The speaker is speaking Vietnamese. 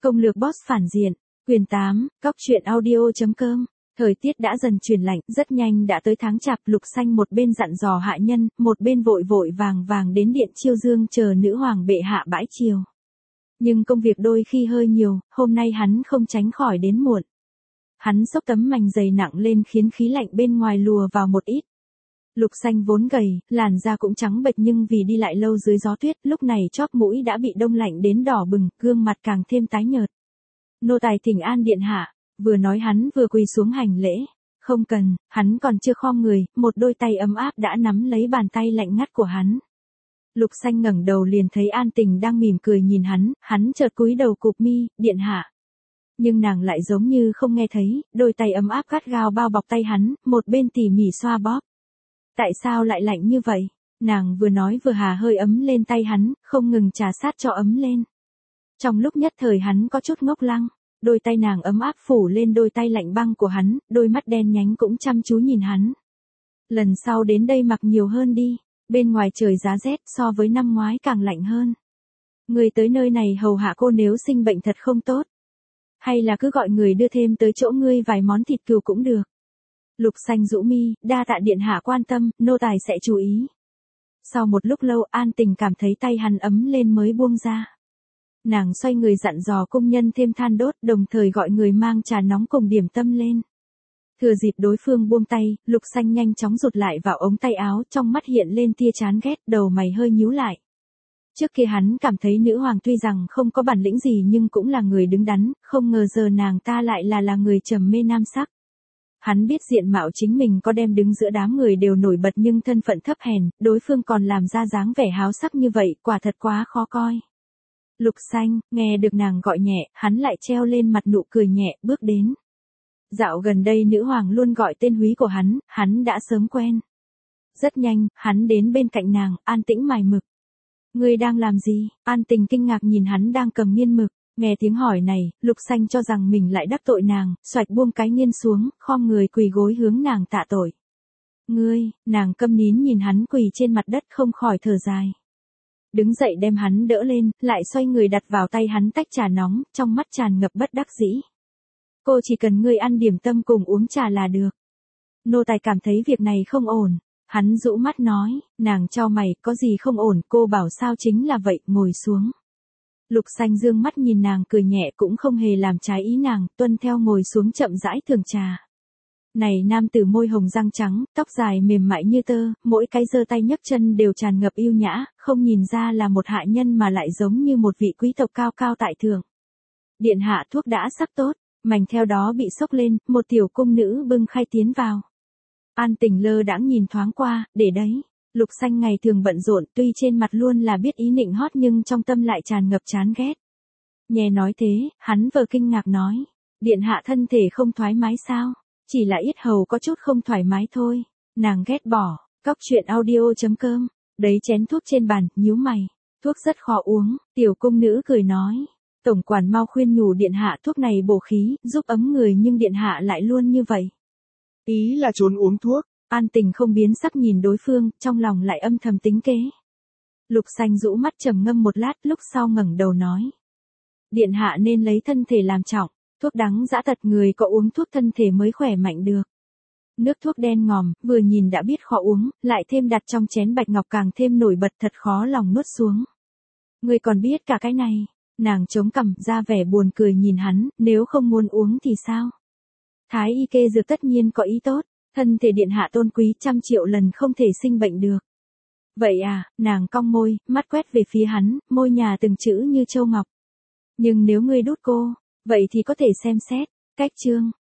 Công lược boss phản diện, quyền 8, góc truyện audio.com. Thời tiết đã dần chuyển lạnh, rất nhanh đã tới tháng chạp. Lục Xanh một bên dặn dò hạ nhân, một bên vội vội vàng vàng đến điện chiêu dương chờ nữ hoàng bệ hạ bãi chiều. Nhưng công việc đôi khi hơi nhiều, hôm nay hắn không tránh khỏi đến muộn. Hắn xốc tấm mành dày nặng lên khiến khí lạnh bên ngoài lùa vào một ít. Lục Xanh vốn gầy, làn da cũng trắng bệch nhưng vì đi lại lâu dưới gió tuyết, lúc này chóp mũi đã bị đông lạnh đến đỏ bừng, gương mặt càng thêm tái nhợt. Nô tài thỉnh an điện hạ, vừa nói hắn vừa quỳ xuống hành lễ. Không cần, hắn còn chưa khom người, một đôi tay ấm áp đã nắm lấy bàn tay lạnh ngắt của hắn. Lục Xanh ngẩng đầu liền thấy An Tình đang mỉm cười nhìn hắn chợt cúi đầu cụp mi, điện hạ. Nhưng nàng lại giống như không nghe thấy, đôi tay ấm áp gắt gao bao bọc tay hắn, một bên tỉ mỉ xoa bóp. Tại sao lại lạnh như vậy? Nàng vừa nói vừa hà hơi ấm lên tay hắn, không ngừng trà sát cho ấm lên. Trong lúc nhất thời hắn có chút ngốc lăng, đôi tay nàng ấm áp phủ lên đôi tay lạnh băng của hắn, đôi mắt đen nhánh cũng chăm chú nhìn hắn. Lần sau đến đây mặc nhiều hơn đi, bên ngoài trời giá rét so với năm ngoái càng lạnh hơn. Người tới nơi này hầu hạ cô nếu sinh bệnh thật không tốt. Hay là cứ gọi người đưa thêm tới chỗ ngươi vài món thịt cừu cũng được. Lục Xanh rũ mi, đa tạ điện hạ quan tâm, nô tài sẽ chú ý. Sau một lúc lâu An Tình cảm thấy tay hắn ấm lên mới buông ra. Nàng xoay người dặn dò công nhân thêm than đốt, đồng thời gọi người mang trà nóng cùng điểm tâm lên. Thừa dịp đối phương buông tay, Lục Xanh nhanh chóng rụt lại vào ống tay áo, trong mắt hiện lên tia chán ghét, đầu mày hơi nhíu lại. Trước kia hắn cảm thấy nữ hoàng tuy rằng không có bản lĩnh gì nhưng cũng là người đứng đắn, không ngờ giờ nàng ta lại là người trầm mê nam sắc. Hắn biết diện mạo chính mình có đem đứng giữa đám người đều nổi bật nhưng thân phận thấp hèn, đối phương còn làm ra dáng vẻ háo sắc như vậy, quả thật quá khó coi. Lục Xanh, nghe được nàng gọi nhẹ, hắn lại treo lên mặt nụ cười nhẹ, bước đến. Dạo gần đây nữ hoàng luôn gọi tên húy của hắn đã sớm quen. Rất nhanh, hắn đến bên cạnh nàng, an tĩnh mài mực. Ngươi đang làm gì? An Tình kinh ngạc nhìn hắn đang cầm nghiên mực, nghe tiếng hỏi này, Lục Xanh cho rằng mình lại đắc tội nàng, xoạch buông cái nghiên xuống, khom người quỳ gối hướng nàng tạ tội. Ngươi, nàng câm nín nhìn hắn quỳ trên mặt đất không khỏi thở dài. Đứng dậy đem hắn đỡ lên, lại xoay người đặt vào tay hắn tách trà nóng, trong mắt tràn ngập bất đắc dĩ. Cô chỉ cần ngươi ăn điểm tâm cùng uống trà là được. Nô tài cảm thấy việc này không ổn. Hắn rũ mắt nói, nàng chau mày, có gì không ổn, cô bảo sao chính là vậy, ngồi xuống. Lục Xanh dương mắt nhìn nàng cười nhẹ cũng không hề làm trái ý nàng, tuân theo ngồi xuống chậm rãi thưởng trà. Này nam tử môi hồng răng trắng, tóc dài mềm mại như tơ, mỗi cái giơ tay nhấc chân đều tràn ngập yêu nhã, không nhìn ra là một hạ nhân mà lại giống như một vị quý tộc cao cao tại thượng. Điện hạ thuốc đã sắc tốt, mành theo đó bị xốc lên, một tiểu cung nữ bưng khay tiến vào. An Tình lơ đãng nhìn thoáng qua, để đấy. Lục Xanh ngày thường bận rộn, tuy trên mặt luôn là biết ý nịnh hót nhưng trong tâm lại tràn ngập chán ghét. Nghe nói thế, hắn vờ kinh ngạc nói, điện hạ thân thể không thoải mái sao? Chỉ là yết hầu có chút không thoải mái thôi. Nàng ghét bỏ, góc truyện audio.com. Đấy chén thuốc trên bàn, nhíu mày. Thuốc rất khó uống, tiểu cung nữ cười nói. Tổng quản mau khuyên nhủ điện hạ thuốc này bổ khí, giúp ấm người nhưng điện hạ lại luôn như vậy. Ý là trốn uống thuốc. An Tình không biến sắc nhìn đối phương, trong lòng lại âm thầm tính kế. Lục Xanh rũ mắt trầm ngâm một lát, lúc sau ngẩng đầu nói. Điện hạ nên lấy thân thể làm trọng, thuốc đắng dã tật người có uống thuốc thân thể mới khỏe mạnh được. Nước thuốc đen ngòm, vừa nhìn đã biết khó uống, lại thêm đặt trong chén bạch ngọc càng thêm nổi bật thật khó lòng nuốt xuống. Người còn biết cả cái này, nàng chống cằm ra vẻ buồn cười nhìn hắn, nếu không muốn uống thì sao? Thái y kê dược tất nhiên có ý tốt, thân thể điện hạ tôn quý 100 triệu lần không thể sinh bệnh được. Vậy à, nàng cong môi, mắt quét về phía hắn, môi nhà từng chữ như châu ngọc. Nhưng nếu ngươi đút cô, vậy thì có thể xem xét. Cách chương.